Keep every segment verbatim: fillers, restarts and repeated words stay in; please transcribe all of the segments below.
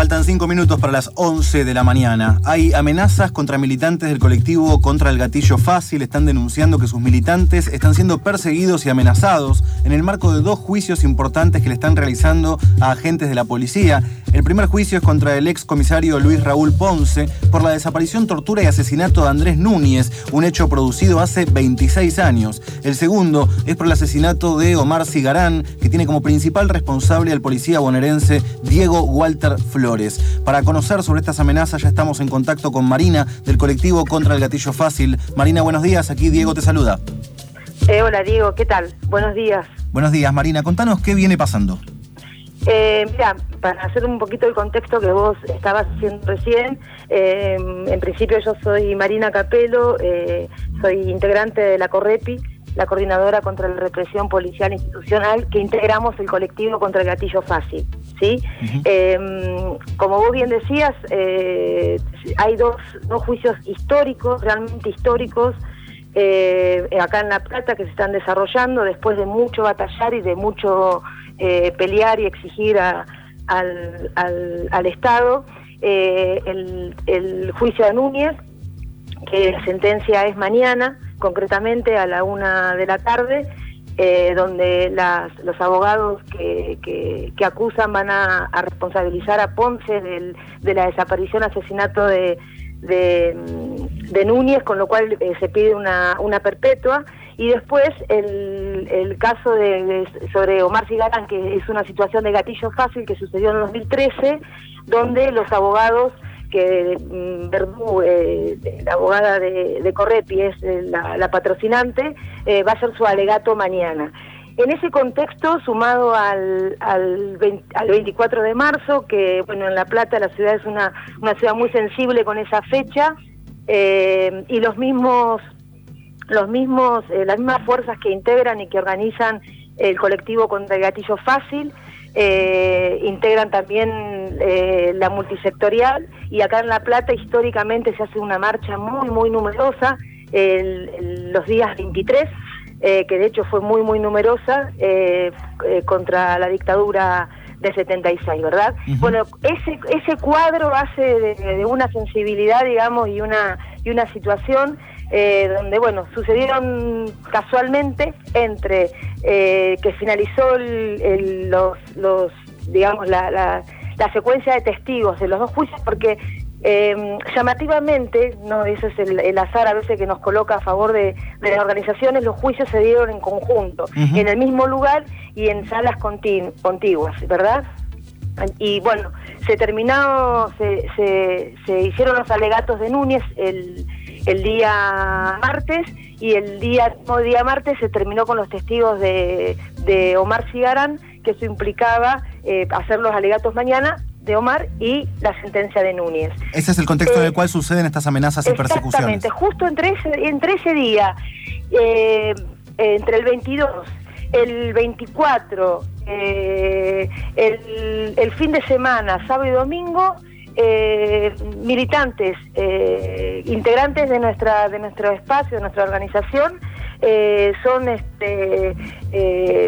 Faltan cinco minutos para las once de la mañana. Hay amenazas contra militantes del colectivo Contra el Gatillo Fácil. Están denunciando que sus militantes están siendo perseguidos y amenazados en el marco de dos juicios importantes que le están realizando a agentes de la policía. El primer juicio es contra el ex comisario Luis Raúl Ponce por la desaparición, tortura y asesinato de Andrés Núñez, un hecho producido hace veintiséis años. El segundo es por el asesinato de Omar Cigarán, que tiene como principal responsable al policía bonaerense Diego Walter Flores. Para conocer sobre estas amenazas ya estamos en contacto con Marina del colectivo Contra el Gatillo Fácil. Marina, buenos días. Aquí Diego te saluda. Eh, hola Diego, ¿qué tal? Buenos días. Buenos días, Marina. Contanos qué viene pasando. Eh, mira, para hacer un poquito el contexto que vos estabas haciendo recién, eh, en principio yo soy Marina Capelo, eh, soy integrante de la CORREPI, la Coordinadora contra la Represión Policial Institucional, que integramos el colectivo Contra el Gatillo Fácil, ¿sí? Uh-huh. Eh, como vos bien decías, eh, hay dos, dos juicios históricos, realmente históricos, eh, acá en La Plata, que se están desarrollando después de mucho batallar y de mucho eh, pelear y exigir a, al, al, al Estado. Eh, el, el juicio de Núñez, que la sentencia es mañana, concretamente a la una de la tarde, eh, donde las, los abogados que, que, que acusan van a, a responsabilizar a Ponce del, de la desaparición, asesinato de, de, de Núñez, con lo cual eh, se pide una, una perpetua. Y después el, el caso de, de sobre Omar Cigarán, que es una situación de gatillo fácil que sucedió en dos mil trece, donde los abogados que Verdú, eh, la abogada de, de CORREPI, es la, la patrocinante, eh, va a hacer su alegato mañana. En ese contexto, sumado al, al, veinte, al veinticuatro de marzo, que bueno, en La Plata la ciudad es una, una ciudad muy sensible con esa fecha, eh, y los mismos, los mismos, eh, las mismas fuerzas que integran y que organizan el colectivo Contra el Gatillo Fácil, Eh, integran también eh, la multisectorial, y acá en La Plata históricamente se hace una marcha muy muy numerosa el, el, los días veintitrés, eh, que de hecho fue muy muy numerosa, eh, eh, contra la dictadura del setenta y seis, ¿verdad? Uh-huh. Bueno, ese ese cuadro hace de, de una sensibilidad, digamos, y una y una situación Eh, donde, bueno, sucedieron casualmente entre eh, que finalizó el, el, los, los, digamos, la, la, la secuencia de testigos de los dos juicios, porque eh, llamativamente, no, eso es el, el azar a veces que nos coloca a favor de, de las organizaciones, los juicios se dieron en conjunto, uh-huh, en el mismo lugar y en salas continu- contiguas, ¿verdad? Y bueno, se terminó, se, se, se hicieron los alegatos de Núñez el el día martes, y el día, no, día martes se terminó con los testigos de, de Omar Cigarán, que eso implicaba eh, hacer los alegatos mañana de Omar y la sentencia de Núñez. Ese es el contexto eh, en el cual suceden estas amenazas y persecuciones. Exactamente, justo entre ese, entre ese día, eh, entre el veintidós, el veinticuatro, eh, el, el fin de semana, sábado y domingo, Eh, militantes, eh, integrantes de nuestra de nuestro espacio, de nuestra organización, eh, son este eh,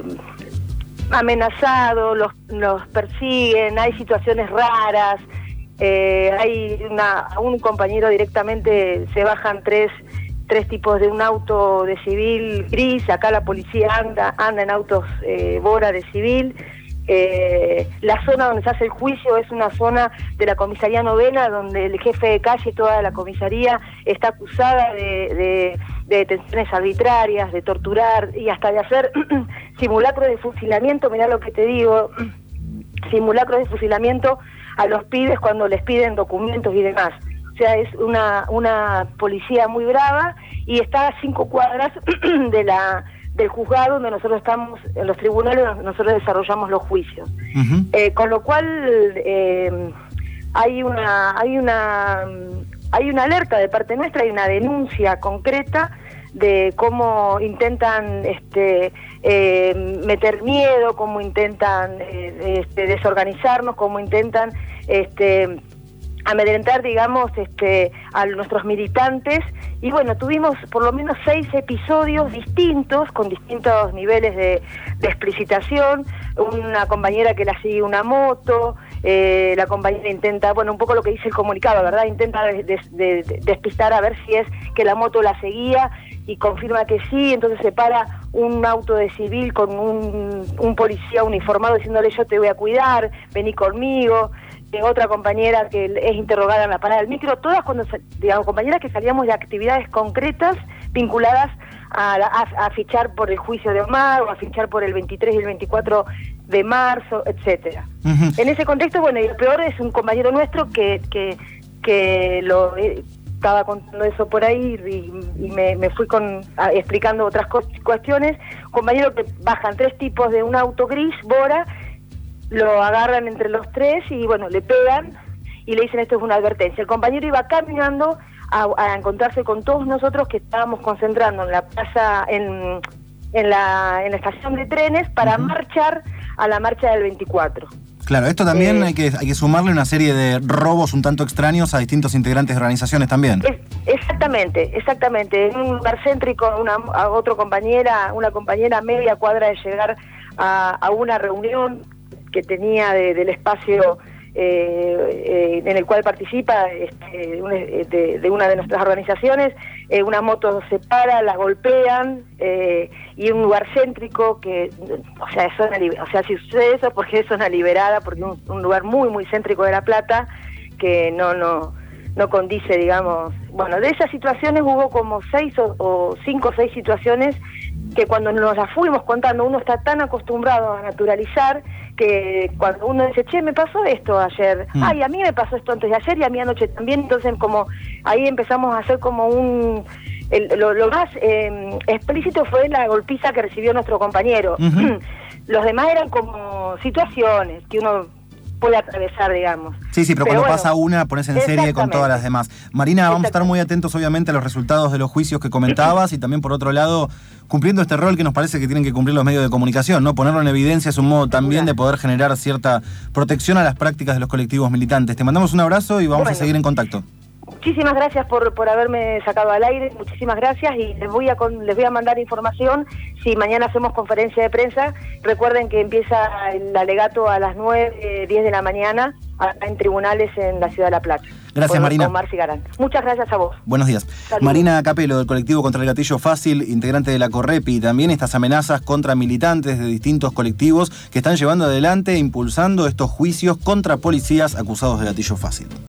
amenazados, los, los persiguen, hay situaciones raras, eh, hay una, un compañero directamente se bajan tres tres tipos de un auto de civil gris, acá la policía anda anda en autos eh, Bora de civil. Eh, la zona donde se hace el juicio es una zona de la comisaría novena, donde el jefe de calle y toda la comisaría está acusada de, de, de detenciones arbitrarias, de torturar y hasta de hacer simulacros de fusilamiento. Mirá lo que te digo, simulacros de fusilamiento a los pibes cuando les piden documentos y demás. O sea, es una, una policía muy brava, y está a cinco cuadras de la del juzgado donde nosotros estamos, en los tribunales donde nosotros desarrollamos los juicios. Uh-huh. Eh, con lo cual eh, hay una hay una hay una alerta de parte nuestra, hay una denuncia concreta de cómo intentan este eh, meter miedo, cómo intentan eh, este, desorganizarnos, cómo intentan este amedrentar, digamos, este, a nuestros militantes. Y bueno, tuvimos por lo menos seis episodios distintos, con distintos niveles de, de explicitación. Una compañera que la sigue una moto, eh, la compañera intenta, bueno, un poco lo que dice el comunicado, ¿verdad? Intenta de, de, de, despistar a ver si es que la moto la seguía, y confirma que sí. Entonces se para un auto de civil con un, un policía uniformado diciéndole: yo te voy a cuidar, vení conmigo. Eh, otra compañera que es interrogada en la parada del micro, todas cuando, digamos, compañeras que salíamos de actividades concretas vinculadas a, a, a fichar por el juicio de Omar, o a fichar por el veintitrés y el veinticuatro de marzo, etcétera. Uh-huh. En ese contexto, bueno, y lo peor es un compañero nuestro que, que, que lo... Eh, estaba contando eso por ahí y, y me, me fui con a, explicando otras co- cuestiones. Un compañero que bajan tres tipos de un auto gris, Bora, lo agarran entre los tres y bueno, le pegan y le dicen: esto es una advertencia. El compañero iba caminando a, a encontrarse con todos nosotros que estábamos concentrando en la plaza, en, en, la, en la estación de trenes para uh-huh. marchar a la marcha del veinticuatro. Claro, esto también eh, hay que hay que sumarle una serie de robos un tanto extraños a distintos integrantes de organizaciones también. Es, exactamente, exactamente. En un lugar céntrico, una, a otra compañera, una compañera a media cuadra de llegar a, a una reunión que tenía de, del espacio eh, eh, en el cual participa este, un, de, de una de nuestras organizaciones. Eh, una moto se para, la golpean, eh, y un lugar céntrico que, o sea, es zona, o sea, si sucede eso porque es zona liberada, porque es un, un lugar muy, muy céntrico de La Plata, que no, no, no condice, digamos. Bueno, de esas situaciones hubo como seis o, o cinco o seis situaciones que cuando nos las fuimos contando, uno está tan acostumbrado a naturalizar que cuando uno dice: che, me pasó esto ayer, mm. ay, a mí me pasó esto antes de ayer y a mí anoche también. Entonces, como ahí empezamos a hacer como un... El, lo, lo más eh, explícito fue la golpiza que recibió nuestro compañero. Uh-huh. Los demás eran como situaciones que uno puede atravesar, digamos. Sí, sí, pero, pero cuando bueno, pasa una, pones en serie con todas las demás. Marina, vamos a estar muy atentos, obviamente, a los resultados de los juicios que comentabas y también, por otro lado, cumpliendo este rol que nos parece que tienen que cumplir los medios de comunicación, ¿no? Ponerlo en evidencia es un modo también de poder generar cierta protección a las prácticas de los colectivos militantes. Te mandamos un abrazo y vamos bueno. a seguir en contacto. Muchísimas gracias por, por haberme sacado al aire, muchísimas gracias, y les voy a con, les voy a mandar información si mañana hacemos conferencia de prensa. Recuerden que empieza el alegato a las nueve, diez de la mañana acá en tribunales en la ciudad de La Plata. Gracias, con, Marina. Con Marci Garán. Muchas gracias a vos. Buenos días. Saludos. Marina Capelo, del colectivo contra el gatillo fácil, integrante de la Correpi, y también estas amenazas contra militantes de distintos colectivos que están llevando adelante e impulsando estos juicios contra policías acusados de gatillo fácil.